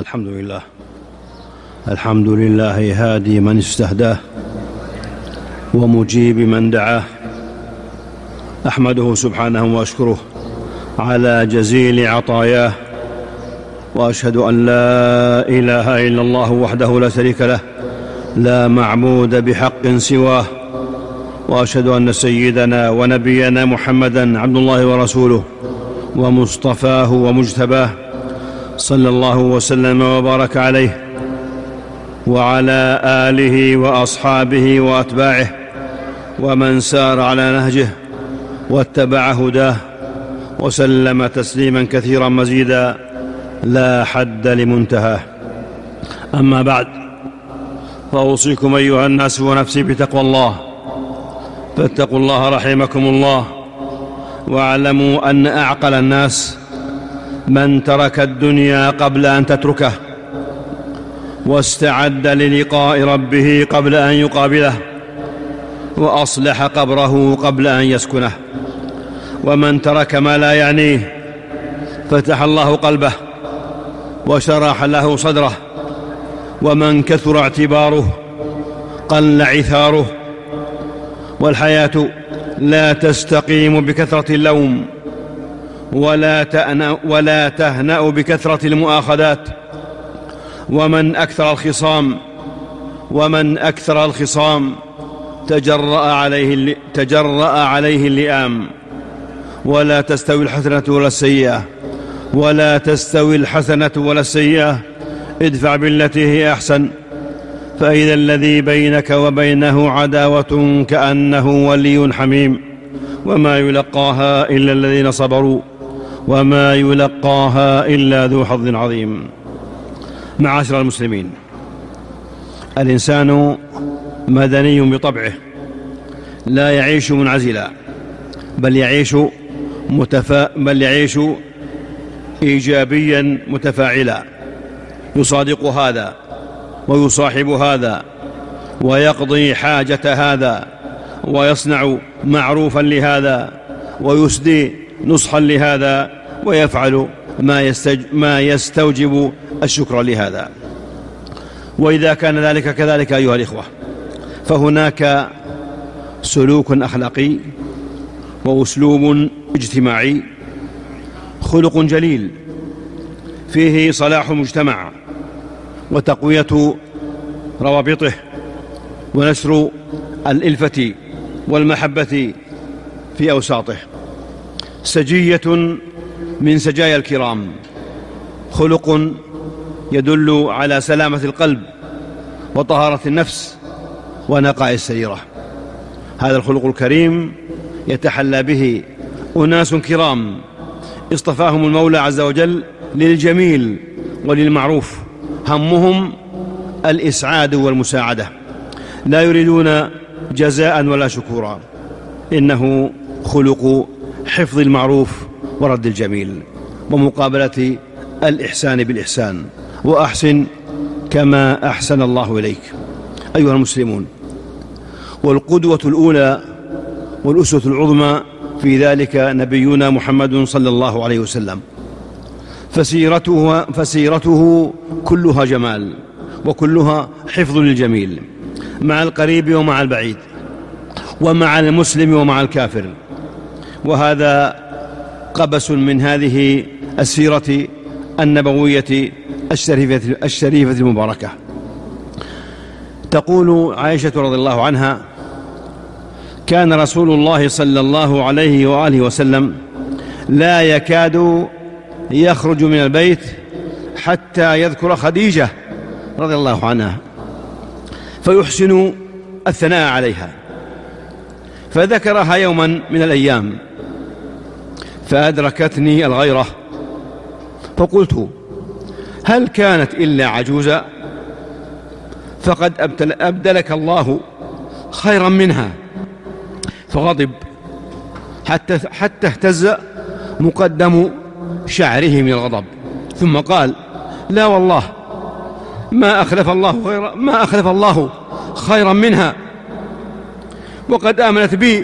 الحمد لله هادي من استهداه ومجيب من دعاه. أحمده سبحانه وأشكره على جزيل عطاياه، وأشهد أن لا إله إلا الله وحده لا شريك له، لا معبود بحق سواه، وأشهد أن سيدنا ونبينا محمدا عبد الله ورسوله ومصطفاه ومجتباه، صلى الله وسلم وبارك عليه وعلى آله وأصحابه وأتباعه ومن سار على نهجه واتبع هداه وسلم تسليما كثيرا مزيدا لا حد لمنتهاه. أما بعد، فأوصيكم أيها الناس ونفسي بتقوى الله، فاتقوا الله رحمكم الله، واعلموا أن أعقل الناس من ترك الدنيا قبل أن تتركه، واستعد للقاء ربه قبل أن يقابله، وأصلح قبره قبل أن يسكنه. ومن ترك ما لا يعنيه فتح الله قلبه وشرح له صدره، ومن كثر اعتباره قل عثاره. والحياة لا تستقيم بكثرة اللوم، ولا تهنأ بكثرة المؤاخذات. ومن أكثر الخصام تجرأ عليه اللئام. ولا تستوي الحسنة ولا السيئة، ادفع بالتي هي أحسن، فإذا الذي بينك وبينه عداوة كأنه ولي حميم. وما يلقاها إلا الذين صبروا وما يلقاها إلا ذو حظ عظيم. معاشر المسلمين، الإنسان مدني بطبعه، لا يعيش منعزلا، بل يعيش إيجابيا متفاعلا، يصادق هذا ويصاحب هذا، ويقضي حاجة هذا، ويصنع معروفا لهذا، ويسدي نصحا لهذا، ويفعل ما يستوجب الشكر لهذا. وإذا كان ذلك كذلك أيها الإخوة، فهناك سلوك أخلاقي وأسلوب اجتماعي، خلق جليل فيه صلاح المجتمع وتقوية روابطه ونشر الإلفة والمحبة في أوساطه. سجية من سجايا الكرام، خلق يدل على سلامة القلب وطهارة النفس ونقاء السريرة. هذا الخلق الكريم يتحلى به أناس كرام اصطفاهم المولى عز وجل للجميل وللمعروف، همهم الإسعاد والمساعدة، لا يريدون جزاء ولا شكورا. إنه خلق حفظ المعروف ورد الجميل ومقابلة الإحسان بالإحسان، وأحسن كما أحسن الله إليك. أيها المسلمون، والقدوة الأولى والأسوة العظمى في ذلك نبينا محمد صلى الله عليه وسلم، فسيرته كلها جمال وكلها حفظ للجميل، مع القريب ومع البعيد، ومع المسلم ومع الكافر. وهذا قبس من هذه السيرة النبوية الشريفة المباركة. تقول عائشة رضي الله عنها: كان رسول الله صلى الله عليه وآله وسلم لا يكاد يخرج من البيت حتى يذكر خديجة رضي الله عنها فيحسن الثناء عليها، فذكرها يوما من الأيام فأدركتني الغيرة، فقلت: هل كانت إلا عجوزا؟ فقد أبدلك الله خيرا منها. فغضب حتى اهتز مقدم شعره من الغضب، ثم قال: لا والله ما أخلف الله خيرا منها، وقد آمنت بي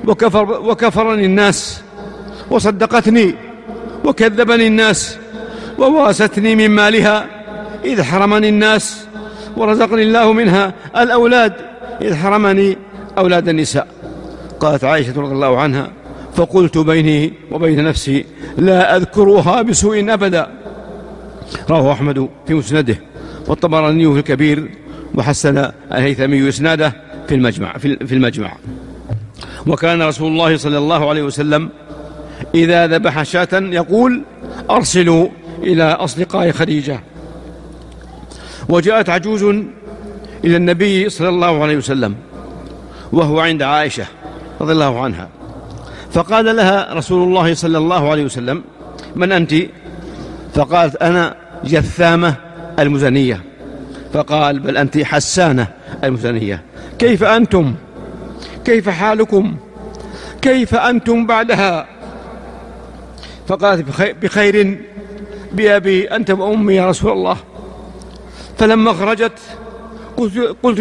وكفرني الناس، وصدقتني وكذبني الناس، وواستني من مالها إذ حرمني الناس، ورزقني الله منها الأولاد إذ حرمني أولاد النساء. قالت عائشة رضي الله عنها: فقلت بيني وبين نفسي لا أذكرها بسوء أبدا. رواه أحمد في مسنده، والطبراني في الكبير، وحسن الهيثمي إسناده في المجمع. وكان رسول الله صلى الله عليه وسلم إذا ذبح شاة يقول: أرسلوا إلى أصدقاء خديجة. وجاءت عجوز إلى النبي صلى الله عليه وسلم وهو عند عائشة رضي الله عنها، فقال لها رسول الله صلى الله عليه وسلم: من أنت؟ فقالت: أنا جثامة المزنية. فقال: بل أنت حسانة المزنية. كيف أنتم؟ كيف حالكم؟ كيف أنتم بعدها؟ فقالت: بخير بأبي أنت وأمي يا رسول الله. فلما خرجت قلت: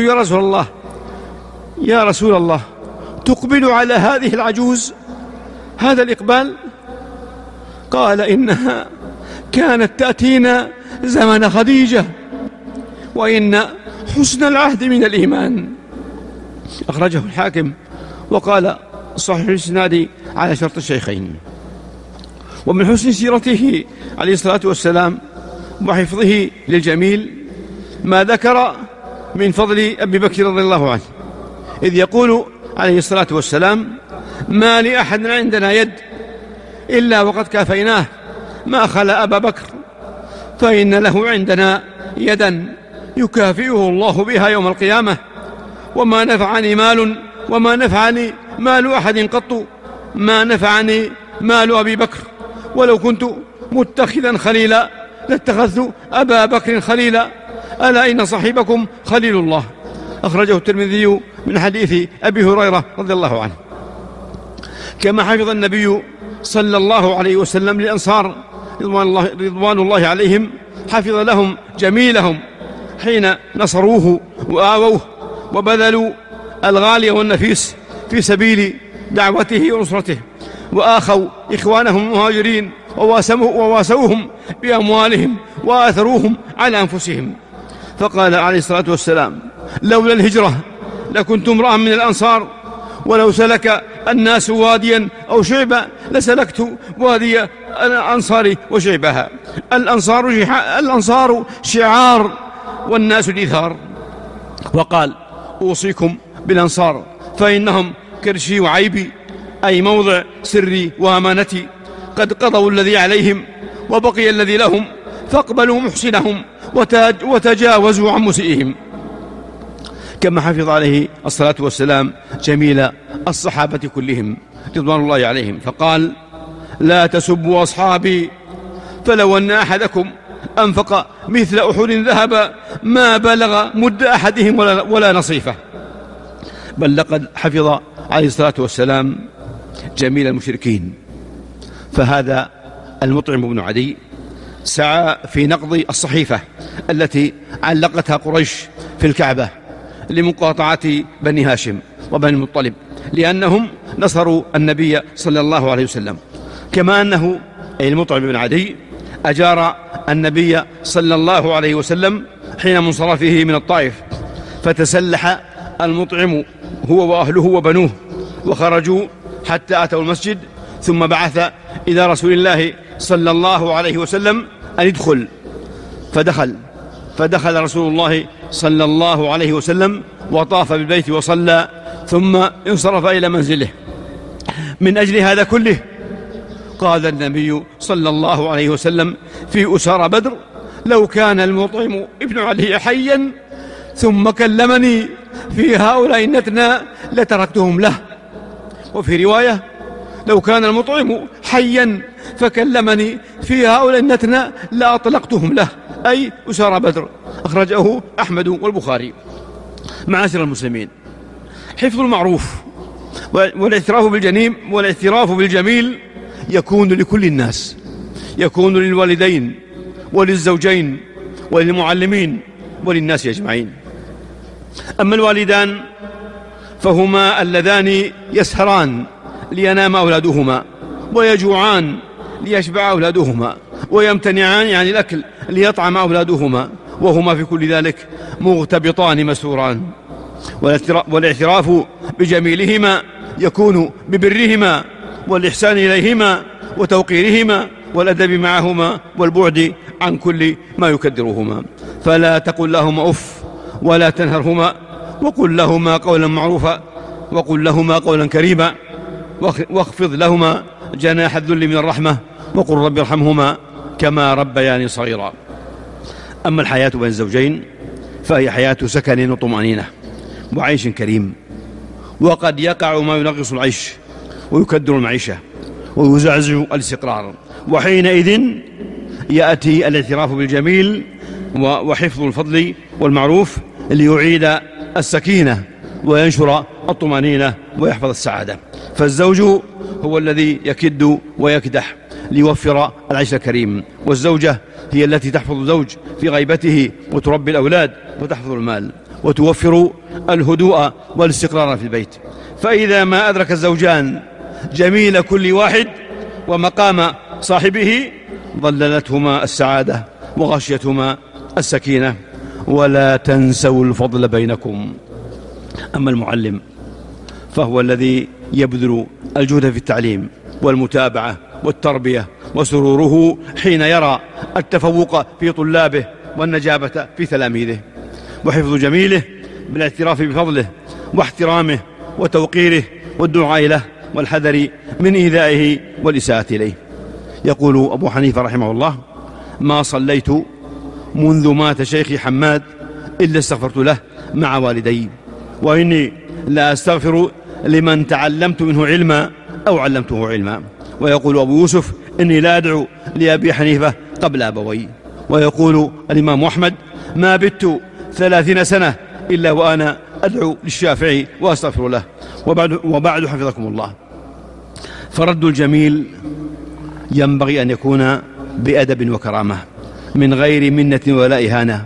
يا رسول الله تقبل على هذه العجوز هذا الإقبال؟ قال: إنها كانت تأتينا زمن خديجة، وإن حسن العهد من الإيمان. أخرجه الحاكم وقال: صحيح الإسناد على شرط الشيخين. ومن حسن سيرته عليه الصلاة والسلام وحفظه للجميل ما ذكر من فضل أبي بكر رضي الله عنه، إذ يقول عليه الصلاة والسلام: ما لأحد عندنا يد إلا وقد كافيناه ما خلا أبا بكر، فإن له عندنا يدا يكافئه الله بها يوم القيامة، وما نفعني مال أحد قط ما نفعني مال أبي بكر، ولو كنت متخذا خليلا لاتخذت أبا بكر خليلا، ألا إن صاحبكم خليل الله. أخرجه الترمذي من حديث أبي هريرة رضي الله عنه. كما حفظ النبي صلى الله عليه وسلم للأنصار رضوان الله عليهم، حفظ لهم جميلهم حين نصروه وآووه وبذلوا الغالي والنفيس في سبيل دعوته ونصرته، وآخوا إخوانهم المهاجرين وواسوهم بأموالهم وآثروهم على أنفسهم. فقال عليه الصلاة والسلام: لولا الهجرة لكنت امرأ من الأنصار، ولو سلك الناس واديا أو شعبا لسلكت وادي الأنصار وشعبها. الأنصار شعار والناس دثار. وقال: أوصيكم بالأنصار فإنهم كرشي وعيبي، أي موضع سري وأمانتي، قد قضوا الذي عليهم وبقي الذي لهم، فاقبلوا محسنهم وتجاوزوا عن مسيئهم. كما حفظ عليه الصلاة والسلام جميل الصحابة كلهم رضوان الله عليهم، فقال: لا تسبوا أصحابي، فلو أن أحدكم أنفق مثل أحد ذهب ما بلغ مد أحدهم ولا نصيفه. بل لقد حفظ عليه الصلاة والسلام جميل المشركين. فهذا المطعم بن عدي سعى في نقض الصحيفة التي علقتها قريش في الكعبة لمقاطعة بني هاشم وبني المطلب، لأنهم نصروا النبي صلى الله عليه وسلم. كما أنه أي المطعم بن عدي أجار النبي صلى الله عليه وسلم حين منصرفه من الطائف، فتسلح المطعم هو وأهله وبنوه وخرجوا حتى أتوا المسجد، ثم بعث إلى رسول الله صلى الله عليه وسلم أن يدخل، فدخل رسول الله صلى الله عليه وسلم وطاف بالبيت وصلى، ثم انصرف إلى منزله. من أجل هذا كله قال النبي صلى الله عليه وسلم في أسارى بدر: لو كان المطعم ابن علي حيا ثم كلمني في هؤلاء النتنى لتركتهم له. وفي رواية: لو كان المطعم حيا فكلمني في هؤلاء النتنى لأطلقتهم له، أي أسارى بدر. أخرجه أحمد والبخاري. معاشر المسلمين، حفظ المعروف والاعتراف بالجميل يكون لكل الناس، يكون للوالدين وللزوجين وللمعلمين وللناس أجمعين. أما الوالدان فهما اللذان يسهران لينام أولادهما، ويجوعان ليشبع أولادهما، ويمتنعان عن الأكل ليطعم أولادهما، وهما في كل ذلك مغتبطان مسروران. والاعتراف بجميلهما يكون ببرهما والإحسان إليهما وتوقيرهما والأدب معهما والبعد عن كل ما يكدرهما. فلا تقل لهما أف ولا تنهرهما، وقل لهما قولا معروفا، وقل لهما قولا كريما، واخفض لهما جناح الذل من الرحمة، وقل رب ارحمهما كما ربياني صغيرا. أما الحياة بين الزوجين فهي حياة سكن وطمأنينة وعيش كريم، وقد يقع ما ينغص العيش ويكدر المعيشة ويزعزع الاستقرار، وحينئذ يأتي الاعتراف بالجميل وحفظ الفضل والمعروف ليعيد السكينة وينشر الطمأنينة ويحفظ السعادة. فالزوج هو الذي يكد ويكدح ليوفر العيش الكريم، والزوجة هي التي تحفظ الزوج في غيبته وتربي الأولاد وتحفظ المال وتوفر الهدوء والاستقرار في البيت. فإذا ما أدرك الزوجان جميل كل واحد ومقام صاحبه ظللتهما السعادة وغشيتهما السكينة. ولا تنسوا الفضل بينكم. أما المعلم فهو الذي يبذل الجهد في التعليم والمتابعة والتربية، وسروره حين يرى التفوق في طلابه والنجابة في تلاميذه، وحفظ جميله بالاعتراف بفضله واحترامه وتوقيره والدعاء له والحذر من إيذائه والإساءة إليه. يقول أبو حنيفة رحمه الله: ما صليت منذ مات شيخي حماد إلا استغفرت له مع والدي، وإني لا أستغفر لمن تعلمت منه علما أو علمته علما. ويقول أبو يوسف: إني لا أدعو لأبي حنيفة قبل أبوي. ويقول الإمام أحمد: ما بت 30 سنة إلا وأنا أدعو للشافعي وأستغفر له. وبعد حفظكم الله، فرد الجميل ينبغي أن يكون بأدب وكرامة من غير منة ولا إهانة.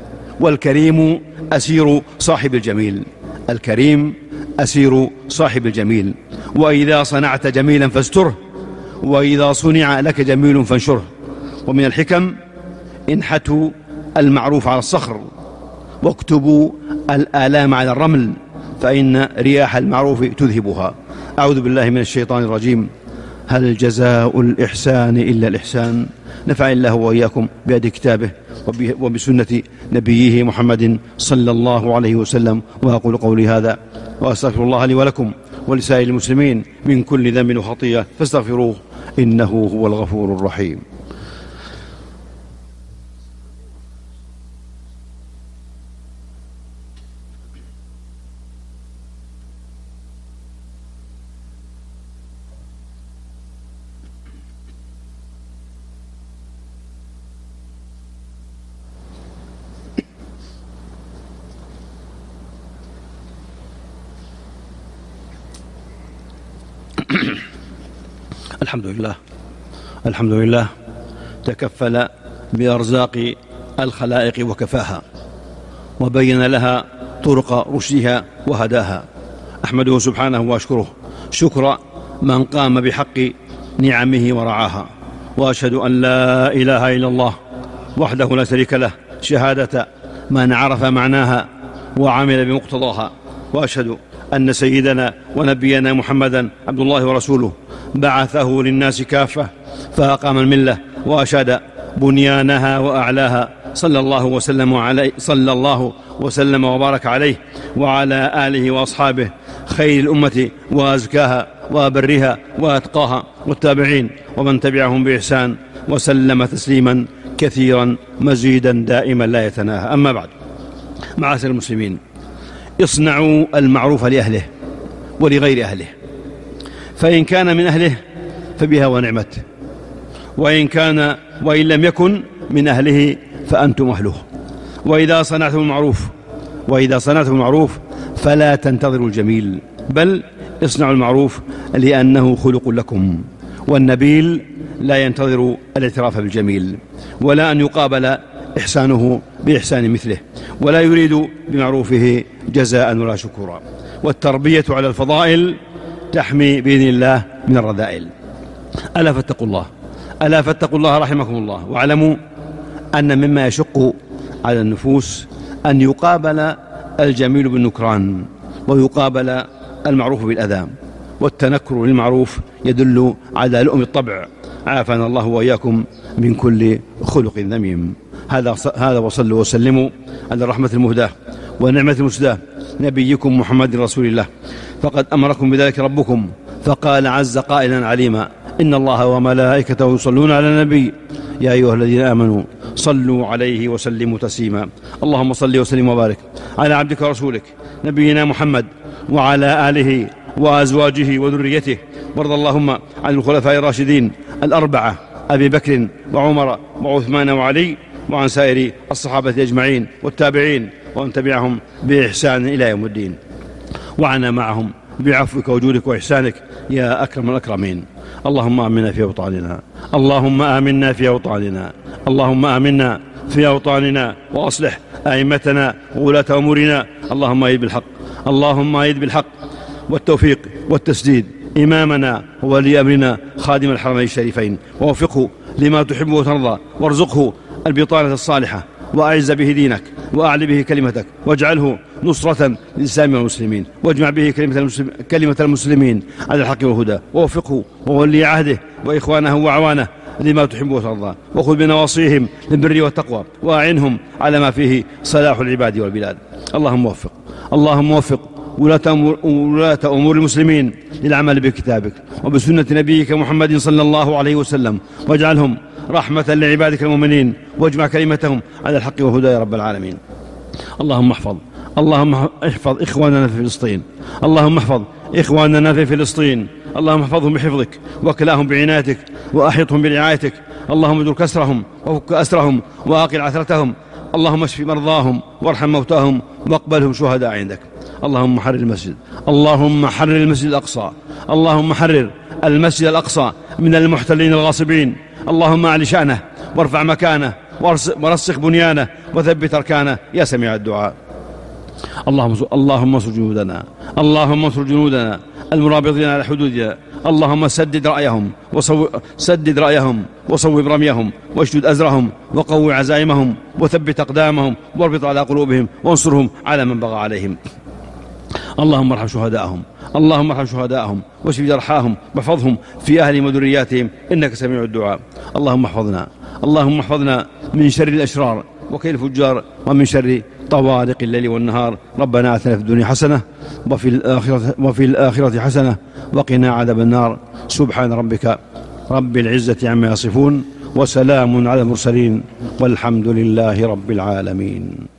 والكريم أسير صاحب الجميل، الكريم أسير صاحب الجميل. وإذا صنعت جميلا فاستره، وإذا صنع لك جميل فانشره. ومن الحكم: انحتوا المعروف على الصخر، واكتبوا الآلام على الرمل، فإن رياح المعروف تذهبها. أعوذ بالله من الشيطان الرجيم. هل جزاء الإحسان إلا الإحسان؟ نفع الله وإياكم بهدي كتابه وبسنة نبيه محمد صلى الله عليه وسلم. وأقول قولي هذا وأستغفر الله لي ولكم ولسائر المسلمين من كل ذنب وخطيئة فاستغفروه إنه هو الغفور الرحيم. الحمد لله تكفل بأرزاق الخلائق وكفاها، وبين لها طرق رشدها وهداها. أحمده سبحانه وأشكره شكر من قام بحق نعمه ورعاها. وأشهد أن لا إله إلا الله وحده لا شريك له شهادة من عرف معناها وعمل بمقتضاها. وأشهد أن سيدنا ونبينا محمدا عبد الله ورسوله بعثه للناس كافة فأقام الملة وأشاد بنيانها وأعلاها، صلى الله وسلم وبارك عليه وعلى آله وأصحابه خير الأمة وأزكاها وأبرها وأتقاها، والتابعين ومن تبعهم بإحسان، وسلم تسليما كثيرا مزيدا دائما لا يتناهى. أما بعد، معاشر المسلمين، اصنعوا المعروف لأهله ولغير أهله، فإن كان من أهله فبها ونعمت، وإن لم يكن من أهله فأنتم أهله. وإذا صنعتم المعروف فلا تنتظروا الجميل، بل اصنعوا المعروف لأنه خلق لكم. والنبيل لا ينتظر الاعتراف بالجميل ولا أن يقابل إحسانه بإحسان مثله، ولا يريد بمعروفه جزاء ولا شكورا. والتربية على الفضائل تحمي بإذن الله من الرذائل. ألا فاتقوا الله ألا فاتقوا الله رحمكم الله، واعلموا أن مما يشق على النفوس أن يقابل الجميل بالنكران ويقابل المعروف بالأذى، والتنكر للمعروف يدل على لؤم الطبع، عافانا الله وإياكم من كل خلق ذميم. هذا وصلوا وسلموا على الرحمة المهداة والنعمة المسداة نبيكم محمد رسول الله، فقد أمركم بذلك ربكم، فقال عز قائلا عليما: إن الله وملائكته يصلون على النبي يا أيها الذين آمنوا صلوا عليه وسلموا تسليما. اللهم صل وسلم وبارك على عبدك ورسولك نبينا محمد وعلى آله وأزواجه وذريته، وارض اللهم عن الخلفاء الراشدين الأربعة أبي بكر وعمر وعثمان وعلي، وعن سائر الصحابة أجمعين والتابعين ومن تبعهم بإحسان إلى يوم الدين، وعنا معهم بعفوك وجودك وإحسانك يا أكرم الأكرمين. اللهم آمنا في أوطاننا، اللهم آمنا في أوطاننا، اللهم آمنا في أوطاننا، وأصلح أئمتنا وولاة أمورنا. اللهم أيد بالحق، اللهم أيد بالحق والتوفيق والتسديد إمامنا وولي أمرنا خادم الحرمين الشريفين، ووفقه لما تحب وترضى، وارزقه البطانة الصالحة، وأعز به دينك، وأعلي به كلمتك، واجعله نصرة للإسلام والمسلمين، واجمع به كلمة المسلمين على الحق والهدى، ووفقه وولي عهده وإخوانه وأعوانه لما تحب وترضى، وخذ بنواصيهم للبر والتقوى، وأعنهم على ما فيه صلاح العباد والبلاد. اللهم وفق ولاة أمور المسلمين للعمل بكتابك وبسنة نبيك محمد صلى الله عليه وسلم، واجعلهم رحمة لعبادك المؤمنين، واجمع كلمتهم على الحق والهدى يا رب العالمين. اللهم احفظ إخواننا في فلسطين، اللهم احفظ إخواننا في فلسطين، اللهم احفظهم بحفظك، واكلاهم بعنايتك، وأحيطهم برعايتك. اللهم ادر كسرهم وفك أسرهم وأقل عثرتهم. اللهم اشف مرضاهم وارحم موتاهم واقبلهم شهداء عندك. اللهم حرر المسجد، اللهم حرر المسجد الأقصى، اللهم حرر المسجد الأقصى من المحتلين الغاصبين. اللهم أعلي شأنه وارفع مكانه ورسخ بنيانه وثبت أركانه يا سميع الدعاء. اللهم انصر جنودنا، اللهم انصر جنودنا المرابطين على حدودنا. اللهم سدد رأيهم وصوب رميهم واشدد أزرهم وقوي عزائمهم وثبت أقدامهم واربط على قلوبهم وانصرهم على من بغى عليهم. اللهم ارحم شهداءهم واشف جرحاهم واحفظهم في أهلهم وذرياتهم إنك سميع الدعاء. اللهم احفظنا من شر الأشرار وكيد الفجار ومن شر طوارق الليل والنهار. ربنا آتنا في الدنيا حسنة وفي الآخرة حسنة وقنا عذاب النار. سبحان ربك رب العزة عما يصفون، وسلام على المرسلين، والحمد لله رب العالمين.